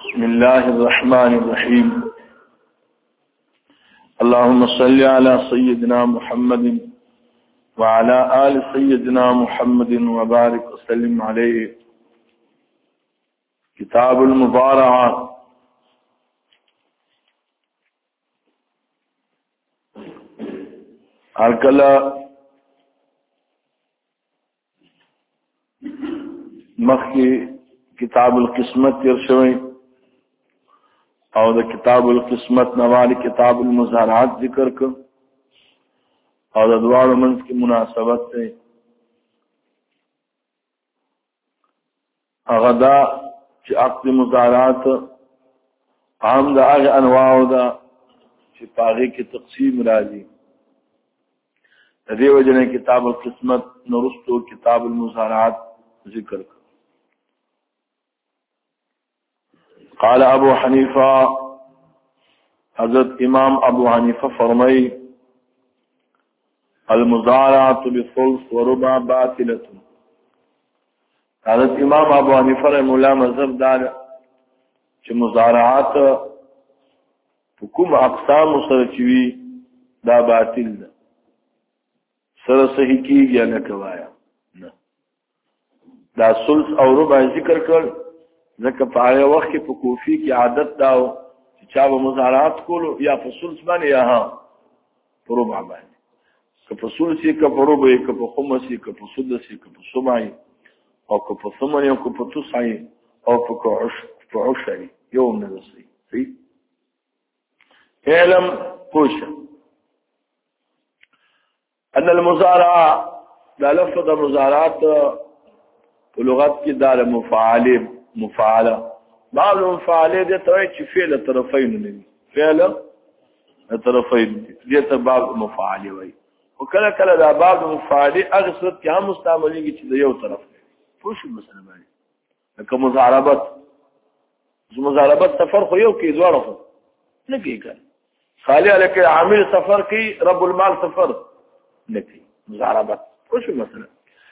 بسم الله الرحمن الرحيم. اللهم صل على سيدنا محمد وعلى آل سيدنا محمد وبارك وسلم عليه. كتاب المضارعة. هرکله مخی کتاب القسمت تیر شوی او د کتاب القسمت نوالی کتاب المزارعات ذکر کر او د دوارو منز کی مناسبت تے اغدا چی عقد مزارعات عام دا اغ انواع دا چی پاغی کی تقسیم راجی دی وجہ کتاب القسمت نرستو کتاب المزارعات ذکر کر. قال ابو حنیفہ حضرت امام ابو حنیفہ فرمائی المزارعات بثلث وربع باطلۃ. حضرت امام ابو حنیفہ رحمہ اللہ مذہب دار چې مزارعات حکم اقسام سره چوي دا باطل ده سره صحیح کیږي نه کوایا نه دا ثلث او ربع ذکر کړ ځکه په هغه وخت کې په کوفی کې عادت داو چې چا به مزارعات کولو یا په ثلث باندې یا په ربع باندې که په ثلث کې په ربع کې په خمس کې په سدس کې په سبع او که په ثمن او که په تسع او په عشر یوم نه صحیح علم پوش ان المزارعه دا لفظ مزارعات په لغت کې دار مفعله بعض المفعله دي توي چې فعل طرفین نه دي فعل طرفین دي ته بعض مفعله وي او کله کله دا بعض مفعله هغه صورت کې هم مستعمليږي چې د یو طرف پوښ مثلا باندې لکه مزاربت سفر خو یو کې دوړو نه کیږي خالی الکه عامل سفر کې رب المال سفر نه کوي مزاربت پوښ مثلا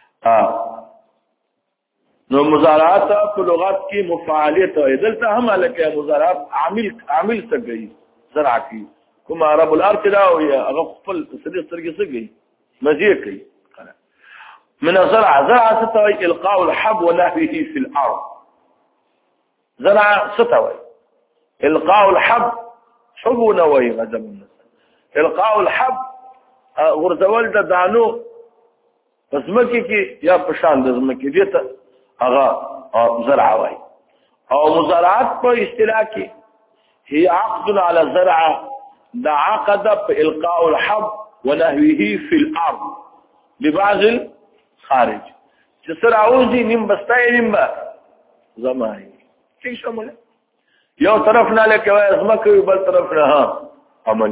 نو مزارعات په لغت کې مفاعلیت او دلته هم لکه مزارعات عامل څه کوي زرع کوي کوم عرب الارض دا او هغه خپل سرګي سګي مزید کوي من زرع ستوي القاء الحب ونحوه في الارض. زرع ستوي القاء الحب حب نوي غزم القاء الحب غرزول د دانو پسمکی کې یا پشان د زمکی دیته هغه زرع وای او مزارعات په اصطلاح کې هي عقد على زرع دا عقد بالقاء الحب ونحوه في الارض ببعض الخارج چې سره اوځي نیم بستای نیم زمای څه شامل یو طرف نه لکه وای زمکه بل طرف نه عمل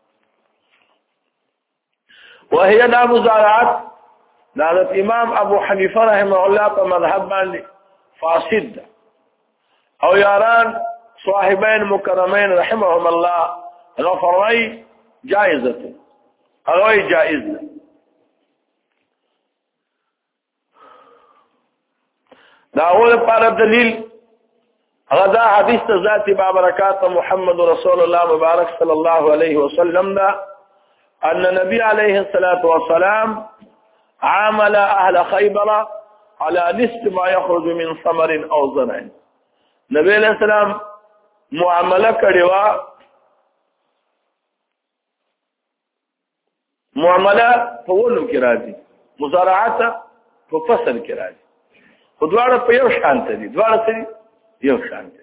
وهي دا مزارعات حضرت امام ابو حنیفه رحمه الله په مذهب باندې فاسد او یاران صاحبین مکرمین رحمهم الله غفرای جائزه هغه جائز ده. دا اول پر دلیل هغه دا حدیث ذات بابرکات محمد رسول الله مبارک صلی الله علیه وسلم دا ان نبی علیه الصلاة والسلام عامل اهل خیبر على نصف ما يخرج من ثمر او زرع. نبی علیہ السلام معامله کړي وا معامله په ولو کې راځي مزارعات په فصل کې راځي په دواړه په یو شان دي دواړه سره یو شان دي.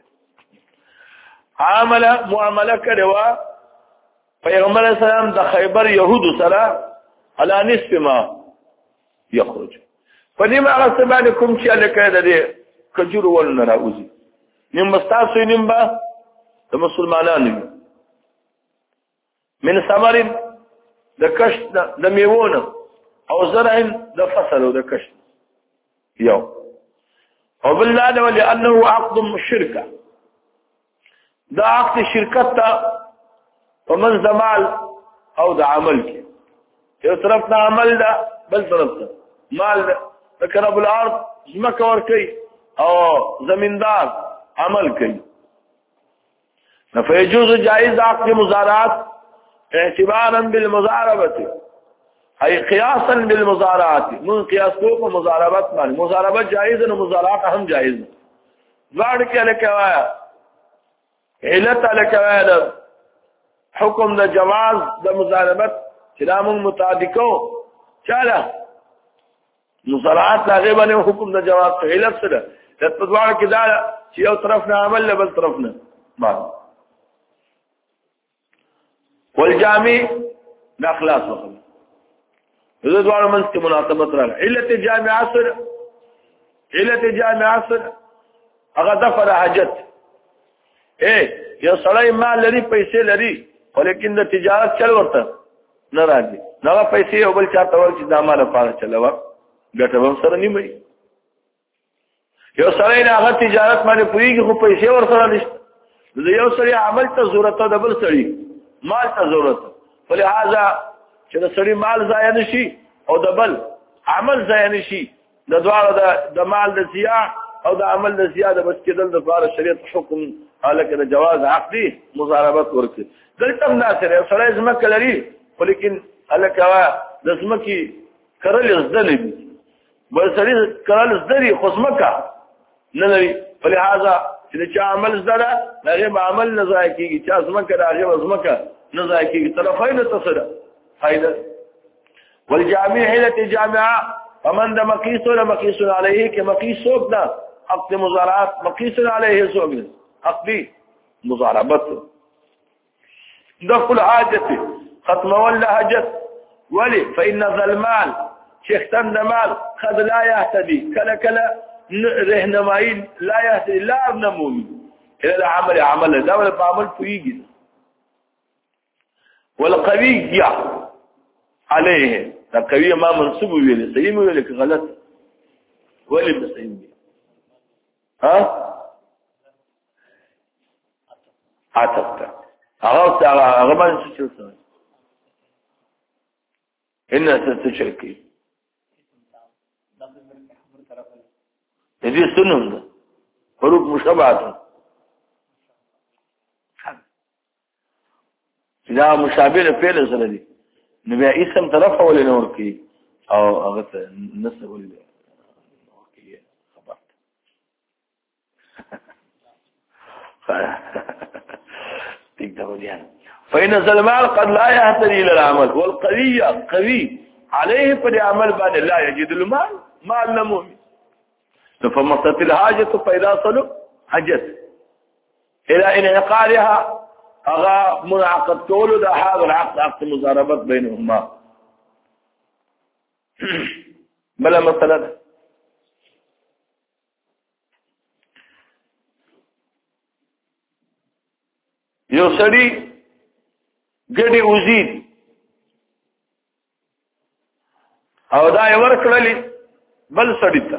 معامله کړي وا پیغمبر اسلام د خیبر يهود سره على نصف ما يخرج فنیم هغه سبانه کوم چې الکه د کجور ول نه راوځي نیم مستاسو نیم با د مسلمانانو من ثمر د کشت د میوونه او زرع د فصل او د کشت یو او بالله لانه عقد الشركه دا عقد شرکت ته ومن زمال او د عمل کې یو طرف نه عمل ده بل طرف ته مال ده رب الارض زمکه ور کوي او زمیندار عمل کوي فيجوز جائز عقد مزارعات اعتبارا بالمزاربة أي قياسا بالمزارعات من قياس کو مزاربت معنی مزاربت جائز و مزارعات هم جائز بعد کې لکوایا علت لکوایا حکم د جواز د مزاربت کلام متعدقو چاله مزارعات لاغه باندې حکم د جواز علت سره د تدوار کې دا چې یو طرف نه عمل له بل طرف نه معنی والجامع دا خلاص وخلاص هذا دوار منځ کې مناسبت راغله علت جامع عصر علت جامع عصر هغه دفر حاجت یو سړی مال لري پیسې لري ولیکن د تجارت چل ورته نه راځي نو پیسې یو بل چاته ورچ د عمله لپاره چلوا ګټه هم سره نیمه یو سړی نه هغه تجارت باندې پوریږي خو پیسې ور سره نشته یو سړی عمل ته ضرورت ده بل سړی مال ته ضرورت ولهذا چې د سړی مال ضایع نشي او د بل عمل ضایع نشي د دواړو د مال د ضیاع او د عمل د زیاده بس کېدل د لپاره شریعت حکم الکه د جواز عقدي مضاربت ورکړي دلته ناصر سړی زمکه لري ولیکن الکه د زمکی کرل زدلې بل سړی کرل زدري خو زمکه نه لري ولهذا چې عمل زده هغه عمل نه ضایع کیږي چې زمکه هغه زمکه نه ضایع کیږي طرفین تصدر فائدہ والجامع علة جامعة فمن ده مقيس ولا مقيس عليه كمقيس سوقنا عقد مزارعات مقيس عليه سوقنا عقد مزاربت دخل حاجته ختم ولا حاجت ولي فإن ذا المال شيختن مال قد لا يهتدي كلا رهنمائي لا يهتدي لا نمومي إلى العمل عمل ده ولا بعمل فيجي والقوي عليه القوي ما منصوب ویل صحیح ویل که غلط ولی صحیح ها عطفت هغه باندې څه څه ان ستشركي دې سنن حروف مشابهات دا مشابه فعل سره دي نو بیا اسم طرف ولې نور کی او هغه نسب ولې نور کی خبرت تقدر فإن المال قد لا يهتدي إلى العمل والقوي قوي عليه فليعمل بعد لا يجد المال ما المؤمن فمصت الحاجة فإذا صلوا حجت إلى انعقادها اغا منعقد کولو دا هذا العقد عقد مزاربت بينهما بلا مثلا یو سړی ګډي وزید او دا یې ورکړلې بل سړی ته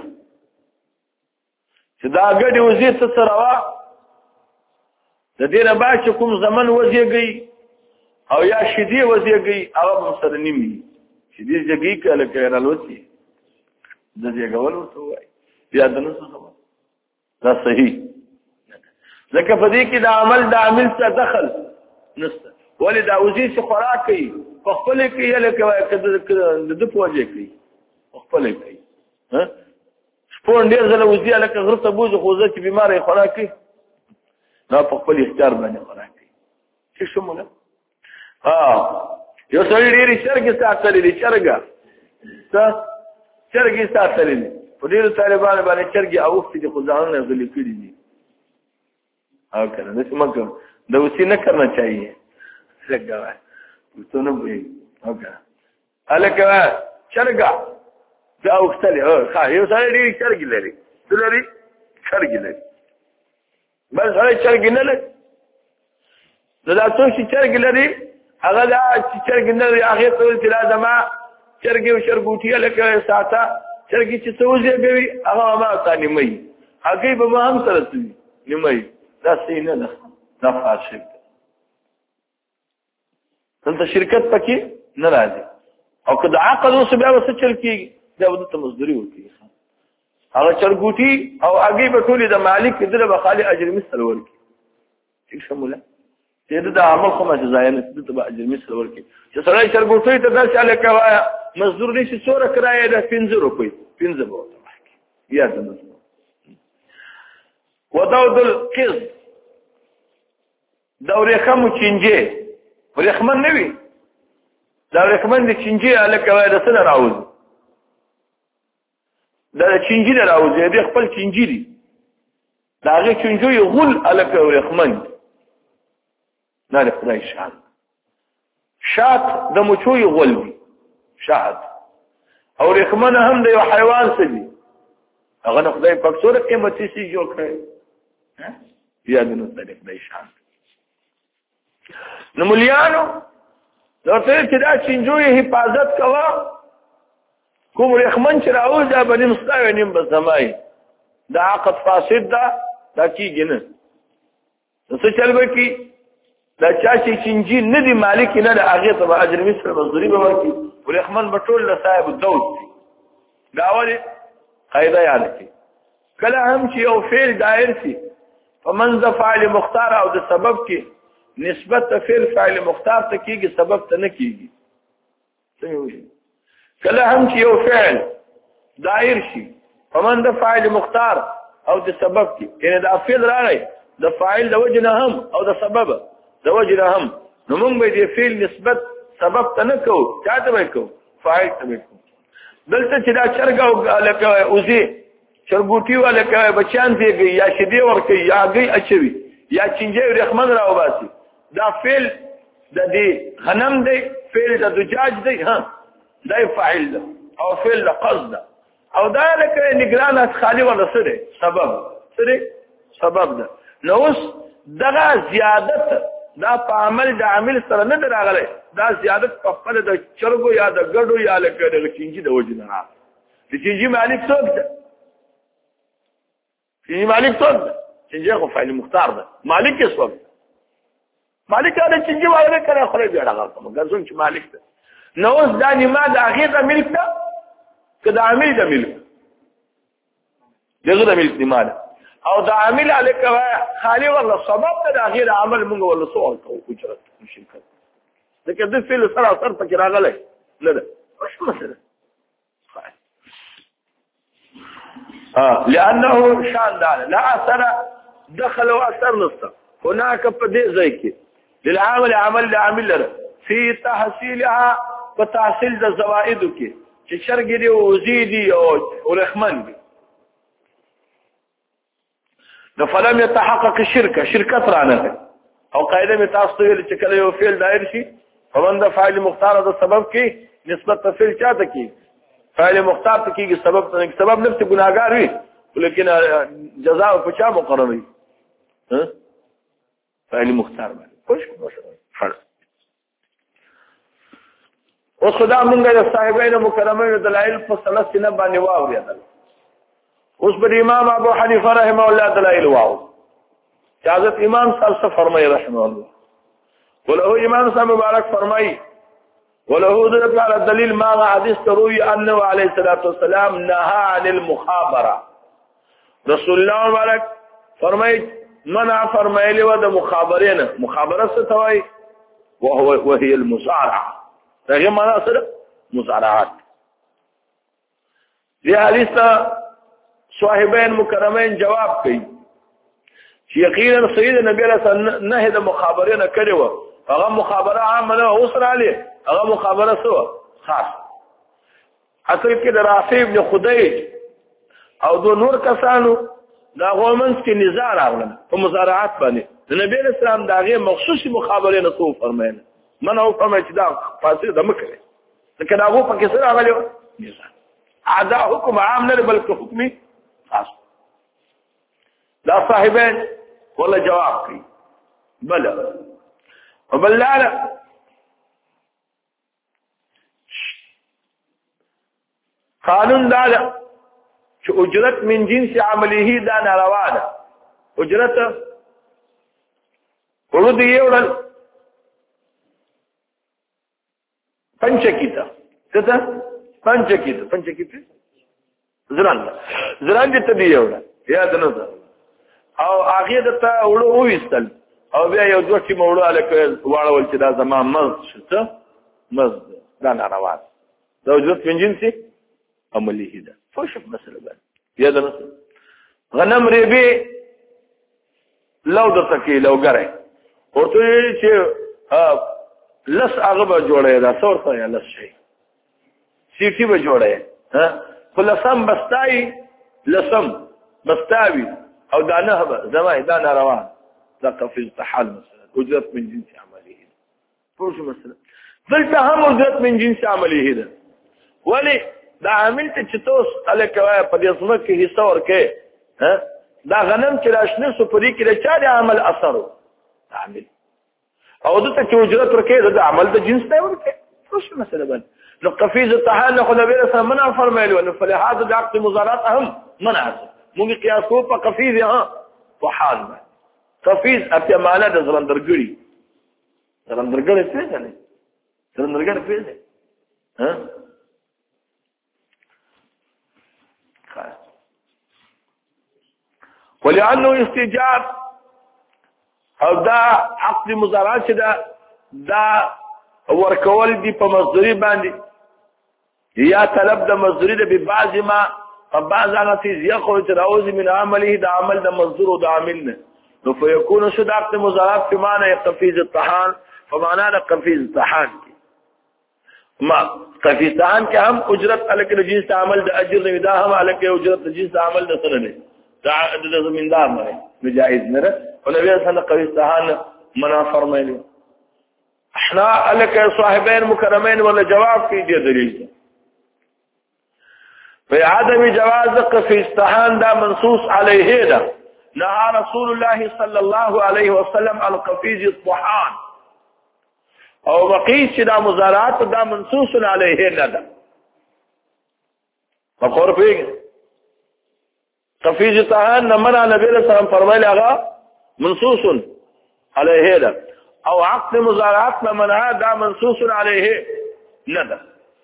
چې دا ګډي وزید څه سره د دې نه بعد چې کوم زمن وزيږي او یا شدي وزيږي هغه سره نیمي شدي ځګي کله کله لوتي د دې غول څه وای بیا د نس خبر دا صحیح ځکه په دې کې د عمل د عامل څخه دخل نشته ولې دا وزي چې خوراک کوي په خپل کې لکه د پوجي کوي خپل کوي ها شپون ډیر ځله وزي لکه غرته بوزي خو ځکه بیمار خوراک کوي نو په خپل اختیار باندې خوراک کوي څه شموله یو سړی ډېری چرګې ساتلې دي چرګې ساتلې دي په ډېرو طالبانو باندې چرګې اوښتې دي خو ځانونه غلي کړي دي او کنه داسې مه کوم د اوسې نه کرنا چاهیے لګا وای تو نه وي او کنه هلکه چرګه دا اوښتلې یو سړی ډېرې چرګې لري څه لري چرګې لري بس هغه چرګ نه لري دا څو چې چرګ لري هغه دا چې چرګ نه لري هغه ټول چې لازم چرګ او شرګوټي لکه ساته چرګ چې څوځي کوي هغه ما ثاني مې هغه به هم سره سي نیمه دا سینه ده دا فاشل دلته شرکت پکې نه راځي او که د عقد اوس بیا وسه چل کیږي دا ودته مزدوري ورکړي هغه چرګوټي او هغه به ټولې د مالک دله به خالي اجر مثل ورکړي څه شموله چې د عمل خو ما ځای نه د تبع اجر مثل ورکی چې سړی چرګوټي ته داسې الکه وایا مزدور نشي څوره کرایه ده 15 روپۍ 15 به یا د ودود القز دا ورېخمو چینجې ورېخمن نه وي دا ورېخمن د چینجې الکه وایا د څه راوځي دا چینجې نه راوځي د خپل چینجې دي دا هغه چینجې غول الکه ورېخمن نه د خدای شان شات د مچوي غول دي شات او ورېخمن هم د یو حیوان څه دي هغه نه خدای پاک سره قیمتي شي جوړ کړی یا د نو د خدای شان نو مليانو درته چې دا چینجوی حفاظت کوا کوم رحمن چې راوځي دا بنیم ستایو نیم بسمای دا عقد فاسد دا کیږي نه څه چل به کی دا چا چې چینجی نه دی مالک نه د هغه ته اجر مثل مزدوری به ورکی رحمن بټول له صاحب الدوس دا ولی قاعده یاد کی کله هم چې یو فعل دایر شي فمن ذ فاعل مختار او د سبب کې نسبت فعل فاعل مختار ته کیږي سبب ته نه کیږي څنګه وایي کله هم چې یو فعل دایر شي فمن ذ فاعل مختار او د سبب کې یعنی دا فعل راغی د فاعل د وجه نه هم او د سبب د وجه نه هم نو موږ به د فعل نسبت سبب ته نه کوو چاته به کوو فاعل ته به کوو دلته چې دا چرګ او لکه اوزي چرګوټي ولا کوي بچان دیږي یا شدي ورکي یا گئی اچوي یا چنجي رحمن راو باسي دا فعل د دې غنم دی فعل د دجاج دی ها دا فاعل ده او فعل د قصد او دا لکه نگران اس خالي ولا سره سبب ده نو اوس دغه زیادت دا په عمل د عامل سره نه دراغله دا زیادت په خپل د چرګو یا د ګډو یا لکه د چنجي د وجه نه د چنجي مالک څوک ده چنجي مالک څوک ده چنجي خو فعل مختار ده مالک یې څوک مالک دا چنجي وایي کړه خو یې ډاغه کوم ګرځون چې مالک ده نو اوس دا نیمه د هغه د ملک ده کله عامل د ملک دغه د ملک نیمه او د عامل الک خالی والله سبب د غیر عمل موږ ولا سوال کوو اجرت شرکت لکه د فعل سره اثر پکې راغلی نه ده ايش مثلا لانه شان دال لا اثر دخل واثر نص هناك بدي زيك للعامل عمل لعامل في تحصيلها وتحصيل الزوائد کې چې شرګ دي او زيدي او رحمن دي نو فلم يتحقق شرکت رانه او قاعده می تاسو ویل چې کله یو فعل دایر شي فمن د فاعل مختار د سبب کې نسبت فعل چاته کې فاعل مختار ته کې سبب نفس ګناهګار وي لیکن جزاء په چا مقرر وي فاعل مختار باندې خوش فرق اوس خدای مونږه د صاحبانو مکرمینو دلایل په سلسله باندې واورېدل اوس پر امام ابو حنیفه رحمه الله دلائل واو حضرت امام صاحب فرمای رحمه الله وله امام صاحب مبارک فرمای وله ذکر على الدليل ما حديث تروي انه عليه الصلاه والسلام نهى عن المخابره رسول الله مبارک فرمای منع فرمایلی و د مخابرینه مخابره څه توای وهي المصارعه دغه معنا سره مصارعات دې حدیث صاحبین مکرمین جواب کوي چې یقینا سید نبی علیہ السلام نه د مخابره نه کړو هغه مخابره عامه نه اوسره علي هغه مخابره سو خاص اصل کې د رافع ابن خدیج او دو نور کسانو دا غومنس کې نزاع راغله په مزارعات باندې د نبی علیہ السلام داغه مخصوصي مخابره نه تو فرمایله من او فرمای چې دا فاصله د مکه ځکه دا وو په کې سره راغلی نزاع اعداء حکم عام نه بلکې حکمي خاص لا صاحبين ولا جواب کوي بل وبلاله قانون دا چې اجرت من جنس عمله دا ناروا ده اجرت ورود یوړل پنچکیته څه پنچکیته زران دې ته دی یوړل یاد نه ده او هغه د ته وړو وېستل او بیا یو دوه ټیمه وړو هلکه واړول چې دا زما مزد شته مزد دا ناروا ده اجرت من جنس عمله ده پوه شو مسله باندې یا ده غنم ریبې لو درته کې لوګری ورته ویلي چې لس هغه به جوړی دا څه ورته یا لس شي سیټي به جوړی خو لسم بستایي لسم بستاوي او دا نه به زما دا ناروا دا قفیز تحال مثلا اجرت من جنس عمله ده پوه شو مسله دلته هم اجرت من جنس عمله ده ولی دا عامل ته چې توس هلکه وایه په دې ځمکه کې حصه ورکې دا غنم چې راشنه سو په دې کې د چا د عمل اثر و عامل او دته چې اجرت ورکې د عمل د جنس ته ورکې پوه شو مسله باندې نو قفیز التحال خو نبی رسول منع فرمایلی نو فلهذا د عقد مضارات هم منع موږ قیاس کوو په قفیز په حال باندې قفیز اته معنا د زلندرګړي پیژنې زلندرګړي پیژنې ولانه استجاب او دا عقد مضارات دا ورکول دي په مصدری باندې یا طلب د مصدری د به بعض ما فبعض هغه چیز یخرج راوز من عمله د عمل د مصدر او د عامل نه نو فیکون شد عقد مضارات په معنی قفیز الطحان فمعنى د قفیز الطحان ما قفیز الطحان کې هم اجرت الک د جنس عمل د اجر نه دا هم الک اجرت د جنس عمل د سره نه دا د زمیندار نه جائز نه او نبی صلی الله قفیز الطحان منع فرمایلی احنا الک صاحبین مکرمین ولا جواب کې دی دلیل في عدم جواز قفي استحان دا منصوص عليه ده نهى رسول الله صلى الله عليه وسلم على قفيز الطحان او مقيس دا مزارات دا منصوص عليه ده مقور فيه قفيز الطحان نمنا نبي صلى الله عليه وسلم فرمائل اغا منصوص عليه ده او عقد مزارات نمنا دا منصوص عليه ده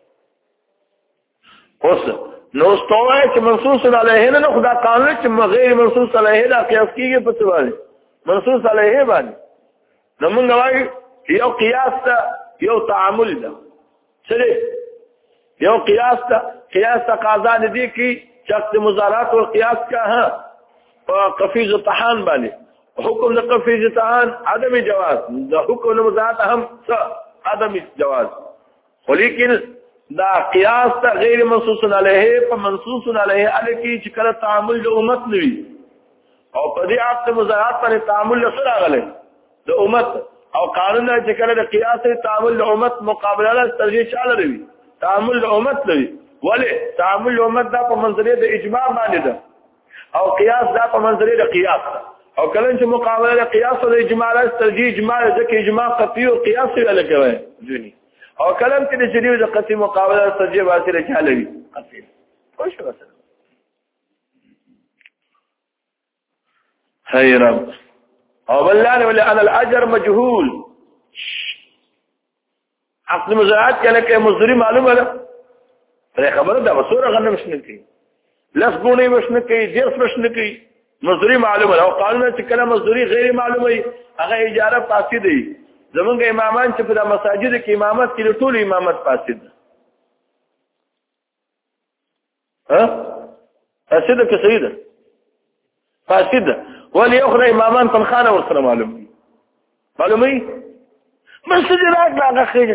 وصل نو استوای چې منصوص علیه نه خدا قانون چې غیر منصوص علیه دا قیاس کیږي په څه باندې منصوص علیه باندې نو موږ وایو یو قیاس ته یو تعامل ده سره یو قیاس تقاضا ندي کی شخص مضارات او قیاس کا ها قفیز طحان باندې حکم د قفیز طحان عدم جواز د حکم د مضارات هم عدم جواز ولیکن دا قیاس تا غیر منصوص علیه په منصوص علیه الکی چې کله تعامل د امت نوي او په دې عقد مضارات باندې تعامل سره غلې د امت او قانون چې کله د قیاس تعامل د امت مقابله له ترجیح چاله وي تعامل د امت نوي ولی تعامل د امت دا په منځري د اجماع باندې ده او قیاس دا په منځري د قیاس او کله چې مقابله د قیاس او د اجماع له ترجیح اجماع ځکه اجماع قطعي او قیاس ویل کوي جونی او کلم کې د جریو د قطعي مقابله ترجیح حاصله چاله وي قطعي خوش وسه خيرا او بلانه ولا انا الاجر مجهول عقد مزارات کله کې مصدری معلومه ده پر خبره ده وسوره غنه مشنه کوي لفظونه مشنه کوي درس مشنه کوي مصدری معلومه ده او قانون چې کله مصدری غیر معلومه هغه اجاره فاسد دی زمونږ امامان چې په مساجد کې امامت کې ټول امامت فاسد فاسد کې صحیح ده فاسد ولي اخرى امامان تنخانه ورسره معلومي مسجد راک لا خير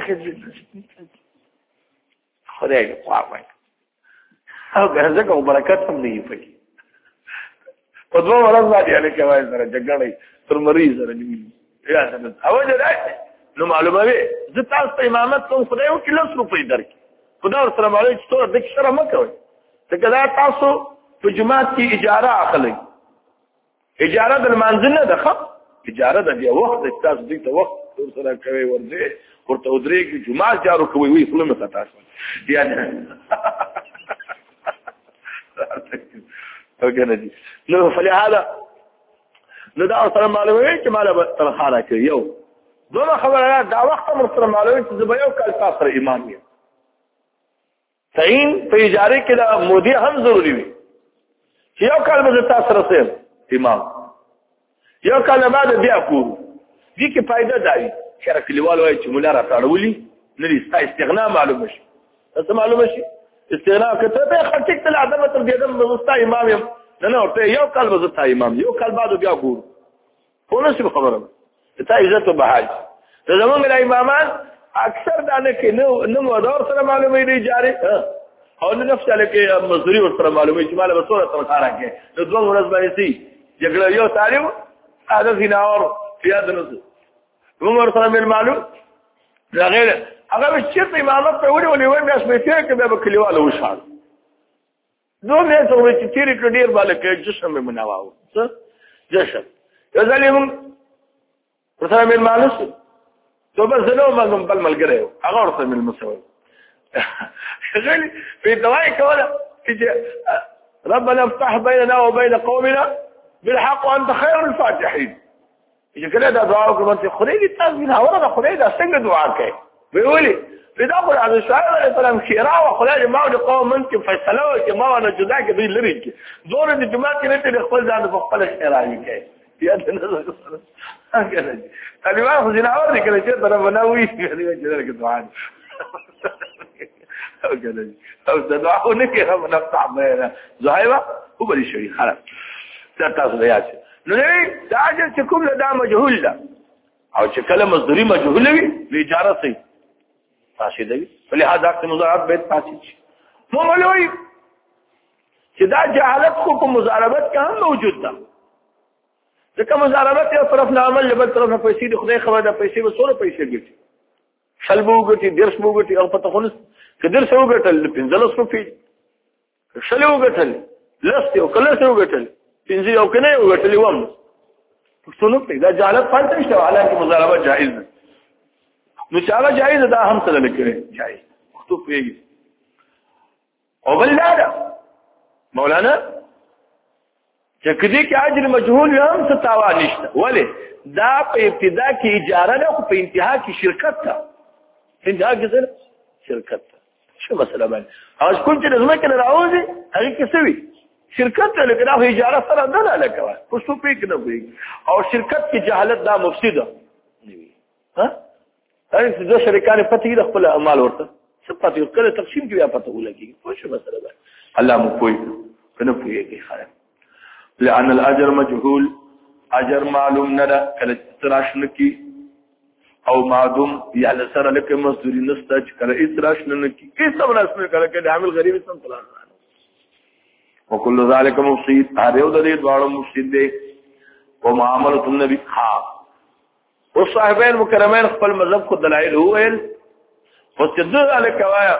خدای خواږه او ګرځه برکت هم دی پکې په دوه ورځ باندې الکه وای سره جګړې تر مریض سره نیولې یا څنګه اوجه راځي نو معلومه وي زه تاسو ته امامت کوم خدای او کله روپۍ درکې خدای سره معلومه چې ټول د شرم کوي څنګه دا تاسو په جماعت کې اجاره اخلي اجاره د منځنه ده خو اجاره د دی وخت تاسو دې ته وخت سره کوي ورځي ورته ودرېږي جماعت جارو کوي وي خپل مخه تاسو یعنی اوګنه نو فلهذا نو دا سره معلومه چې مالا تنخانه کوي یو دوه خبره دا وخت مر سره معلومه چې زه به یو کال تاسو سره امام یم تعین په اجاره کې دا مودي هم ضروری وي چې یو کال به تاسو سره امام یو کال بعد بیا کو دې کې فائدہ دی چې کلیوال وایي چې مولا را تاړولي نه دي ستا استغنا معلومه شي څه معلومه شي استغنا کته ته خټک تل ادم تر دې دم مستا امام يم نه ورته یو کال وزتا امام یو کال بعد بیا ګور خو نشي خبره ته عزت او بهاج ته زمونږ امامان اکثر دا نه کې نو ودور سره معلومه دي جاري او نه نفس کې مزدوري ور سره معلومه چې مال به سوره تر سره کې نو دوه ورځ باندې سي جګړه یو تعلیم هذا زناور في هذا النص عمر سره مل معلوم لا غير هغه چې امامت په وړي ولې وای بیا سمته کې به کلیواله وشال نو مې څه وې چې تیری کډیر بالا کې جسم مې مناواو څه جسم یو ظالم سره مل معلوم تو بس نو ما بل ملګری هغه ورته مل مسوي غالي في دواء كولا ربنا افتح بيننا وبين قومنا بالحق وانت خير الفاتحين اذا كده دعاءكم انت خريجي تاسمين ورا خريجي اسنگ دعاء کوي ویولي بداخل على الشاعر عليه السلام خيرا وخلاج ما له قوم انت فیصله چې ما نه جدا کې دوی لري کې دور د جماعت کې ته خپل ځان په خپل خیرایي کوي بیا د نظر هغه طالبان خو جناور دي کله چې طرف بناوي دې چې دعا او تدعونه کې هم نفتح بيننا زهيبه هو بل شيء خلاص تاسو بیا نو دا چې کوم دا مجهول ده او چې کله مصدری مجهول وي د اجاره سي فاسد وي فلهذا د مضاربت به فاسد شي مو مولوي چې دا جهالت خو په مضاربت کې هم موجود ده ځکه مضاربت یو طرف نه عمل بل طرف نه پیسې د خدای خبره ده پیسې وسوره پیسې ګټي شلبو ګټي درس مو ګټي او پته خلص کدر سو ګټل 15 روپۍ شلو ګټل لست او کله سو ګټل 15 او کنه یو ګټل وم پښتون په دا جهالت فالته نشته حالانکه مضاربه جائز ده نو چې هغه جائز ده هم سره لیکي جائز پښتو پیږي او بل دا مولانا چې کدی کې اجر مجهول هم څه تاوان نشته ولی دا په ابتدا کې اجاره ده او په انتها کې شرکت ده انتها کې شرکت شو مسله باندې او کوم چې زما کې راوځي هغه کې څه وي شرکت ته لکه دا اجاره سره نه لګوي پښتو په کې نه وي او شرکت کې جهالت دا مفسده نه وي ها هغه چې د شریکانو پته د خپل اعمال ورته څه پته کړي تقسیم کې بیا پته ولګي خو شو مسله باندې الله مو کوی کنه کویږي خیر لأن الاجر مجهول اجر معلوم نه ده کله تراش نکی او معدوم یا لسره لکه مزدوری نسته چې کله اتراش نه کی هیڅ خبر اسمه کله کې عامل غریب سم طلع وكل ذلك مفسد هذا یو د دې دواړو مفسد دی او معاملۃ النبی ها او صاحبین مکرمین خپل مذهب کو دلایل وویل فسد ذلك وایا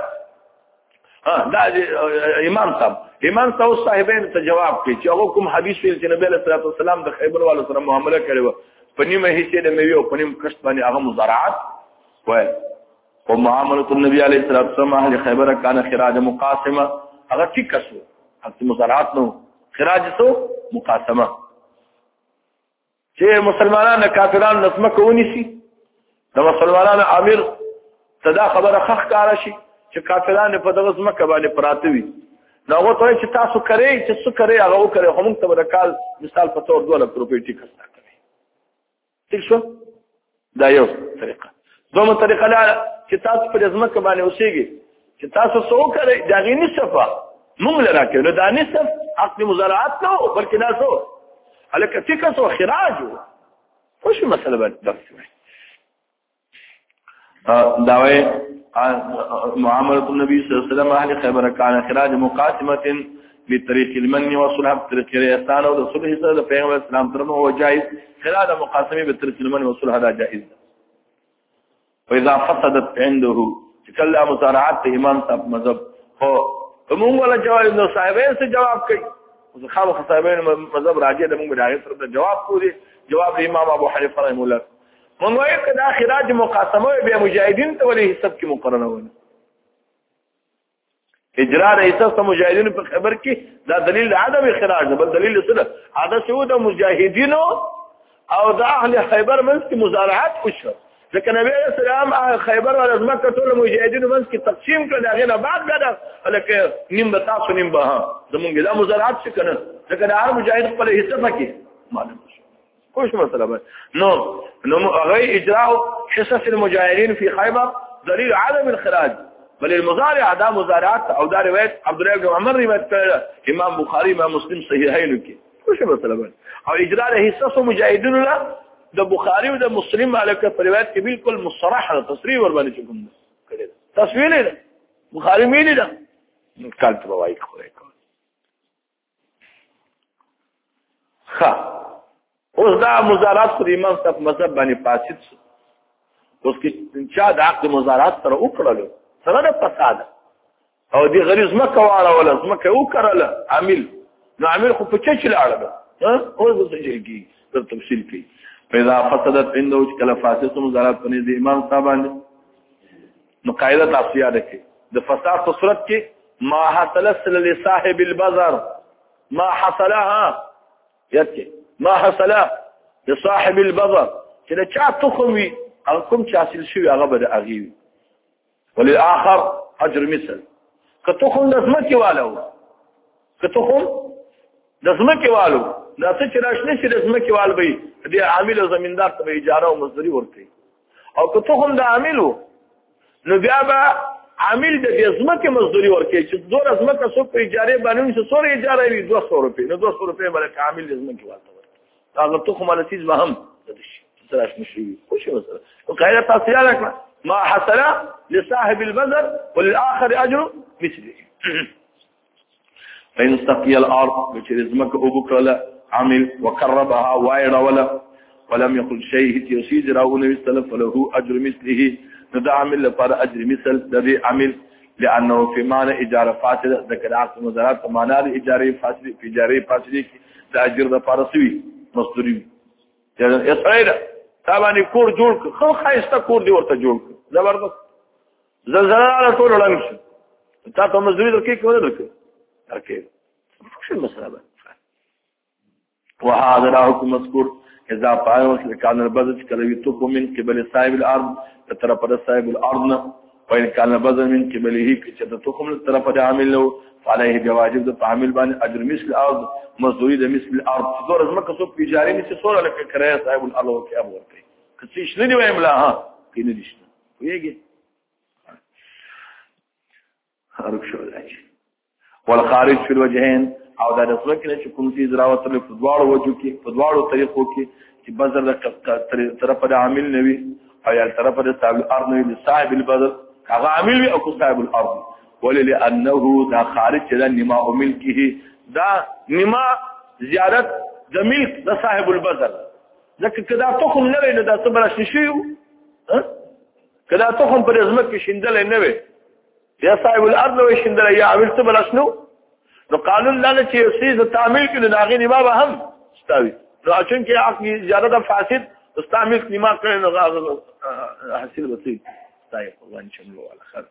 دا امام صاحب صاحبین ته جواب کوي چې هغه کوم حدیث ویل چې نبی صلی الله علیه وسلم د خیبر والو سره معامله کړې و په نیمه حصے د میوه په نیم کشت باندې هغه مزارعات وای او معاملۃ النبی علیه الصلوۃ والسلام اهل خیبر کان خراج مقاسمه هغه ټیک کسو هغه مزارعات نو خراج سو مقاسمه چې مسلمانانو کافرانو نسمه کوونی شي د مسلمانانو امیر صدا خبره خخ کار شي چې کافرانو په دغه ځمکه باندې پراته وي نو هغه ته چې تاسو کوي چې څه کوي هغه وکړي خو موږ ته د کال مثال په تور 2 لک روپۍ ټیک استا کوي ٹھیک شو دا یو طریقه دومره طریقه دا چې تاسو په ځمکه باندې اوسېږي چې تاسو څو کوي دا غي نصفه موږ لرا کوي نو دا نصف حق مزارعات نو بلکې دا څو الکه ټیک اسو خراج خو شو مسله باندې دا وایي معاملة النبي صلى الله عليه وسلم أهل خيبر كان خراج مقاسمة بطريق المن والصلح بطريق الإحسان والصلح صلى الله عليه وسلم ترمه هو جائز خراج مقاسمة بطريق المن والصلح هذا جائز وإذا فسدت عنده تكلا مصارعات إمام صاحب مذهب هو فمون ولا جواب ابن صاحبين سے جواب کئی خام صاحبين مذهب راجع ده مون بداغه سره جواب کوي جواب امام ابو حنیفه رحمه الله من وایي کدا خراج مقاسمه بیا مجاهدین ته ولې حساب کې مقرره ونه اجرا حساب مجاهدین په خبر کې دا دلیل عدم خراج بل دلیل سره عادت شو د مجاهدین او د اهل خیبر منځ کې مزارعات وشو ځکه نبی رسول الله خیبر او مکه ټول مجاهدین منځ کې تقسیم کړل هغه نه بعد غدا لکه نیم به تاسو نیم به زمونږ د مزارعات څخه کنه ځکه د هر مجاهد خپل حساب کې معلوم خوش مسألة نو غير إجراء حصص المجاهرين في خيبر دليل عدم الخراج بل المضارع دا مضارعات او دا روایت عبد الله بن عمر روایت کړه امام بخاری امام مسلم صحیحین کې خوش مسألة او إجراء حصص مجاهدين له د بخاری او د مسلم علاقه په روایت کې بالکل مصرح تصریح ور باندې کوم کړي تصویر نه بخاری مې نه کال ته وایي کوي ها اوس دا مزارات پر امام صاحب مذهب باندې فاسد شو اوس کې چا د عقد مزارات سره وکړلو سره د فساد او دی غریز مکه واړه ولا مکه وکړله عامل نو عامل خو په چچ لاړه ها اوس څه کېږي تر تفصیل کې پیدا فسدت عنده کله فاسد مزارات په دې امام صاحب باندې نو قاعده تاسیه ده کې د فساد په صورت کې ما حصل لصاحب البذر ما حصلها يتي ما حصل لصاحب البذر كده چا تخمي او کوم چا حاصل شوی هغه به اغي وللاخر اجر مثل کتخم دزمکی والو کتخم دزمکی والو دا څه چې راشنه شي دزمکی وال به دي عامل او زمیندار ته اجاره او مزدوري ورکړي او کتخم د عاملو نو بیا به عامل د زمکه مزدوري ورکړي چې دوه زمکه سو په اجاره باندې چې سوري اجاره وي 200 روپے نو 200 روپے باندې عامل زمکه ورته هغه تخم على چیز به هم تراش مشي خوش مثلا وقاعده تاسيه لك ما حصل لصاحب البذر وللاخر اجر مثله فإن استقي الارض بجزمك وبكره عمل وقربها واير ولم يقل شيء يسيد راو النبي صلى الله عليه وسلم فله اجر مثله ندع عمل لپاره اجر مثل ذي عمل لانه في معنى اجاره فاسده ذکرات مزارات معنى اجاره فاسده في اجاره فاسده د اجر د فارسوي مصدري يعني اسرائيل طبعا کور جوړ خو خاصه کور دی ورته جوړ زبردست زلزلہ ټول وړاندې تا ته مزدوري درکې کوله درکې شو المسألة وهذا حكم مذكور اذا فعل كان البذل كلو يتوب من قبل صاحب الارض طرف صاحب الارض وان كان البذل من قبله كتتكم الطرف عامل له فعليه بواجب عامل بان اجر مثل الارض مزدوري ده مثل الارض دور ازمکه سو تجاري مثل سوره لك کرای صاحب الارض کې اب ورته کڅ شنه دی ویملا ها کینه دي شنه ویږي خارج شو لای والخارج في الوجهين او دا د څوک نه چې کوم چیز راوته په دواړو وجو کې په دواړو طریقو کې چې بذر د طرف د عامل نوي او یا طرف د صاحب الارض نوي صاحب البذر هغه عامل وي او صاحب الارض ولانه دا خارج د نما او ملکه دا نما زیارت د ملک د صاحب البذر ځکه کدا تخم نه لري دا صبر شي کدا تخم پر ازمت کې شیندل نه وي یا صاحب الارض وي شیندل یا عامل صبر شنو نو قانون لاله چې سیز تعمیل کې داغه نیما به هم استوي راچون کې عقل زیاده فاسد استعمل نیما کړي نو حاصل بسيط طيب وان شاء الله على خير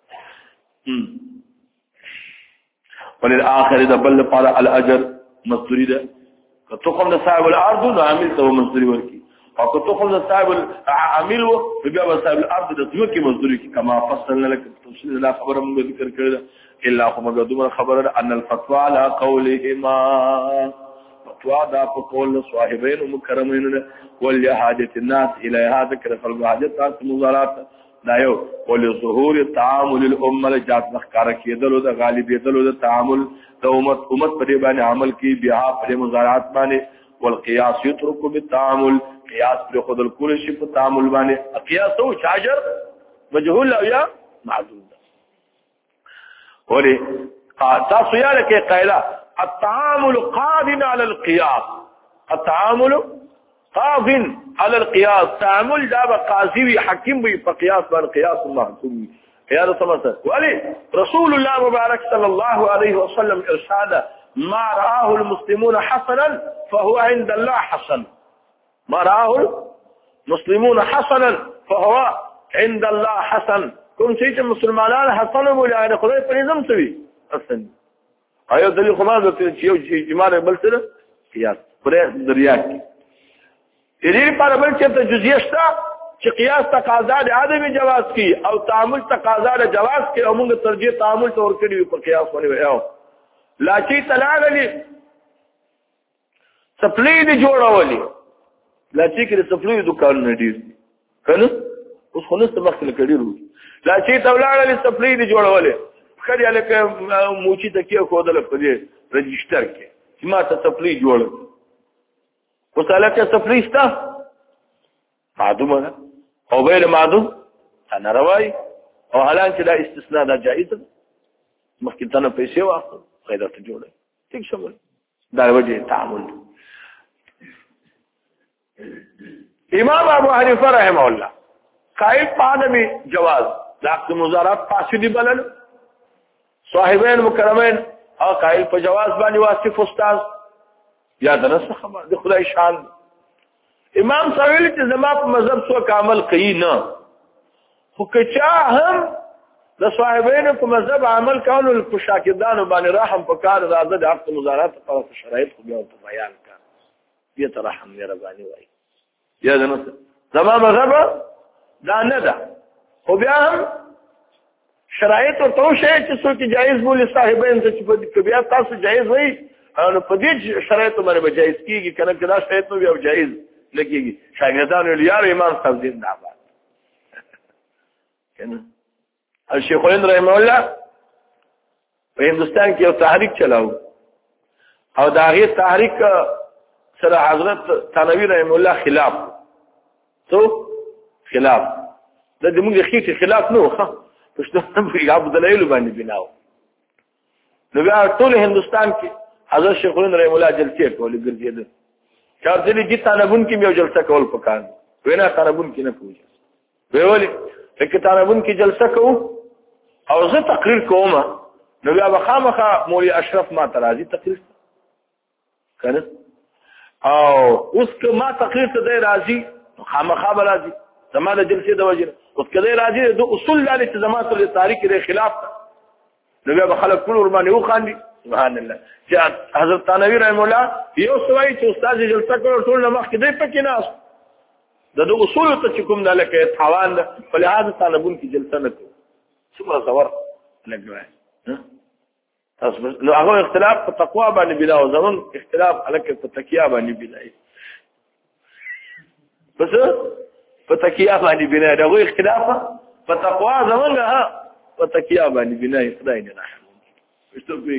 وللاخر اذا بل قال الاجر مصدري ده كتقوم ده صاحب الارض نو عامل تو مصدري ورکی او كتقوم ده صاحب العامل بیا صاحب الارض ده ځمکه مصدري كما فصلنا لك تفصيل لا خبر من ذکر کړل الا هم بدون خبر ان الفتوى على قولهما فتوى دا قول صاحبين مكرمين ولحاجه الناس الى ذكر فالحاجات مزارات دا یو ولظهور تعامل الامه لجات مخکاره کېدلو د غالبیتلو د تعامل د امت په دې باندې عمل کې بیا پر مزارات باندې والقياس يترك بالتعامل قياس پر خود الكل شي په تعامل باندې قياس او شاجر مجهول او یا معدود ولي تاسو یاله کې قاعده التعامل قاض على القياس التعامل قاض على القياس تعامل دا قاضي حكيم وي په قياس باندې قياس محكوم قياس سمسه ولي رسول الله مبارك صلى الله عليه وسلم ارشاد ما رآه المسلمون حسنا فهو عند الله حسن ما رآه المسلمون حسنا فهو عند الله حسن کوم چې مسلمانان حسن ولاله خدای په نظام سوي حسن ايو دلیل خو ما د یو جماعت بل سره قياس پرې دریا کې دې پر بل چې جزئیه شته چې قياس تقاضا د عدم جواز کی او تعامل تقاضا د جواز کی او موږ ترجیح تعامل ته ورکړي په قياس باندې یو لاچی تلاغلی سپلی دی جوړولې لاچې کې سفلوي دکانونه ډیر کنه اوس خو نست مخکې کړیرو لاچې ته ولاړل سفلي دي جوړولې خړیا لکه موچی تکي خودل په دې رجستر کې چې ما ته سفلي جوړ وساله کې سفلي ستا معدومه او غیر معدوم انا روای او حالانکه دا استثناء دا جائز ده مخکې ته نه پیسې واخلو قاعده ته جوړه ٹھیک شول دا وجه تعامل امام ابو حنیفه رحمه الله قائل پادمی جواز لاقت مزارات فاسدی بلل صاحبین مکرمین او قائل په جواز باندې واسف استاد یا درس خبر د خدای شان امام سویل چې زما په مذهب سو کامل کوي نه خو کچا هم د صاحبین په مذهب عمل کولو په شاکردانو باندې رحم په کار راځي د عقد مزارات په شرایط خو بیا په بیان کړ بیا ترحم مهرباني وای یا نه زما مذهب دا نه ده خو بیا هم شرایط او توشه چې څوک جایز بولي صاحبین ته چې په بیا تاسو جایز وای نو په دې شرایط باندې جایز کیږي کنه کدا شرایط نو بیا جایز لکېږي شاګردانو یار امام صاحب دې نه آباد کنه الشیخ الهند رحمه الله په هندستان کې یو تحریک چلاو او دا غي تحریک سره حضرت تنویر رحمه الله خلاف تو خلاف د دې موږ خېټه خلاف نه وخه پښتون په ابو دلایل باندې بناو نو بیا ټول هندستان کې حضرت شیخ الهند رحمه الله جلسې کولې ګرځېده چار دې دي طالبون کې یو جلسه کول پکار وینا طالبون کې نه کوي ویولې چې طالبون کې جلسه کوو او زه تقریر کوم نو بیا بخامخه مولوی اشرف ما ترازی تقریر کنه او اوس که ما تقریر ته دی راځي خامخه به راځي زما د جلسې د وجه اوس کله راځي د اصول لري چې زما ته تاریخ لري خلاف نو بیا به خلک ټول ورمانه وخاندي سبحان الله چې حضرت تنویر رحم الله یو سوای چې استاد جلسه کوي ټول مخ کې دی پکې ناس د اصول ته چې کوم نه لکه تاوان په لحاظ طالبون کې جلسه نه کوي څومره زور لګوي تاسو نو هغه اختلاف په تقوا باندې بلا او زمون اختلاف الکه په تکیه باندې بلا بس په تکیه باندې بلا دغه اختلاف په تقوا زمون ها په تکیه باندې بلا خدای نه رحم استوي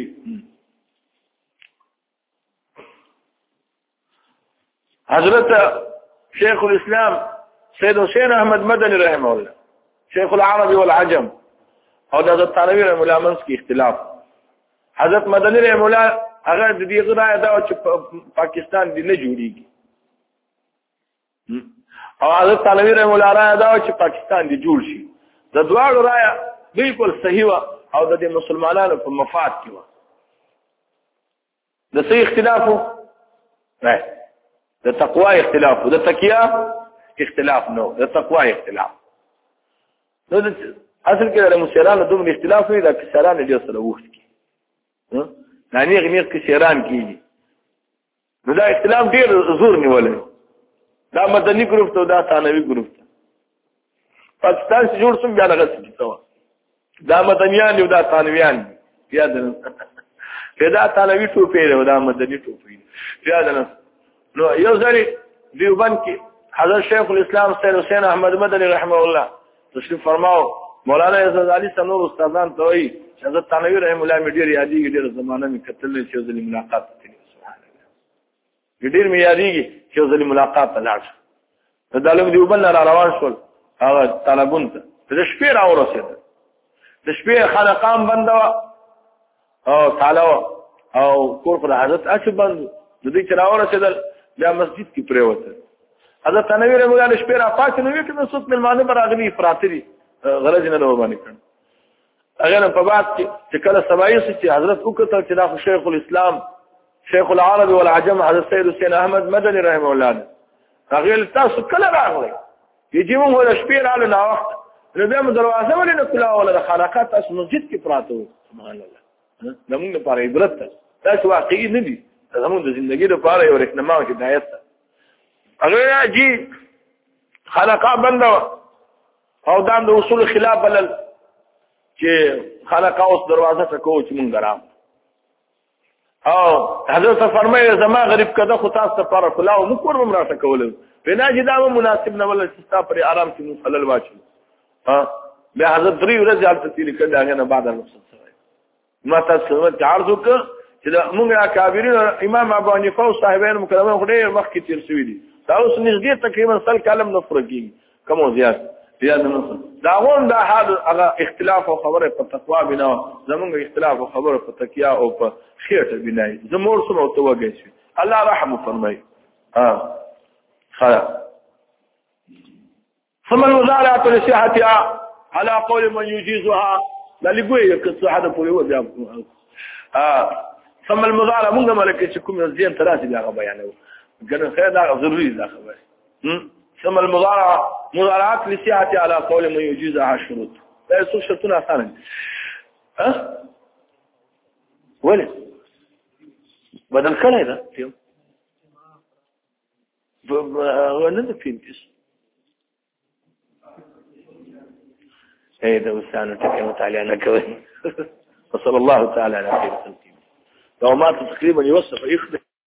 حضرت شیخ الاسلام سید حسین احمد مدنی رحمه الله شیخ العربی والعجم او د حضرت تنویر رحمه الله منځ کې اختلاف حضرت مدنی رحمه الله هغه د دې غرا دا چې پاکستان دی نه جوړیږي او حضرت تنویر رحمه الله را دا چې پاکستان دی جوړ شي د دواړو رايه بالکل صحیح و او د مسلمانانو په مفاد کې و د صحیح اختلافو نه د تقوا اختلاف د تکیه اختلاف نو د تقوا اختلاف نو اصل کې د مسلمانانو دومره اختلاف وي دا کسران دې سره وخت کې نه غنیغ کسران کېږي نو دا اختلاف ډیر زور نیولې دا مدني ګروپ ته دا ثانوي ګروپ ته پاکستان چې جوړ شو بیا لږ څه دا مدنيان یو دا ثانویان یاد نه دا ثانوي ټوپې او دا مدني ټوپې یاد نه نو یو ځری دیوبند کې حضرت شیخ الاسلام سید حسین احمد مدنی رحمه الله تشریف فرماو مولانا عزت علي سنور استادان ته وي حضرت تنویر رحم الله میډیر یادېږي ډېر زمانه می کتل چې ځلې ملاقات کړي سبحان الله ډېر می یادېږي چې ځلې ملاقات لاړ ته دالو دیوبند را روان شول هغه طالبون ته د شپې را ورسېد د شپې خانقام بند او تعالی او کور پر حضرت اچ بند د دې چې را ورسېدل بیا مسجد کې پریوته حضرت تنویر رحم الله شپې را پاتې نو کې نو څوک ملمانه براغلي فراتري غرض نه نو باندې کړ اگر په بعد چې کله سبایي چې حضرت وکړه چې دا شیخ الاسلام شیخ العرب والعجم حضرت سید حسین احمد مدنی رحمه الله هغه تاسو کله راغلی یجي موږ د شپې رااله نا وخت نو بیا دروازه ولې نه کلا ولا خلاقات اس مسجد کې پراته سبحان الله زموږ لپاره عبرت ده تاسو واقعي نه دي زموږ د ژوندۍ لپاره یو رښتینما او هدایت ده هغه جی خلاقه بند او دا د اصول خلاف بلل چې خلاقه اوس دروازه ته کوو چې مونږ رام او حضرت فرمایي زما غریب کده خو تاسو لپاره کلاو مو کور مم راته کول بنا جدا مناسب نه ولا ستا پر آرام کې مخلل واچو بیا حضرت 3 ورځې حالت تیری کړه هغه نه بعد رخصت شوی ما تاسو ته عرض وکړ چې موږ کابرین امام ابو حنیفه او صاحبین مکرمه خدای مخ کې تیر شوی دي دا اوس نږدې تقریبا سل کلم نه فرقي کوم زیات نه دا غون دا حال هغه اختلاف او خبره په تقوا بنا زمونږ اختلاف او خبره په تکیا او په خېټه بنا زمور سره توګه شي الله رحم فرمای خلاص ثم المزارعه لصحتها على قول من يجيزها لا لګوي که څه حدا پوي و بیا ثم المزارعه موږ ملک چې کوم زین تراسي بیا بیانو ګنه خیر دا ضروري ده خبره ثم مزارعات لصحتها على قول من يجيزها شروط لا يسوق شرطنا ثاني ولا بدل كله ده فيهم وانا فهمتش هذا وسانه تكلم تعالى انا كوي وصلى الله تعالى على خير خلقه لو مات تقريبا يوصف يخدم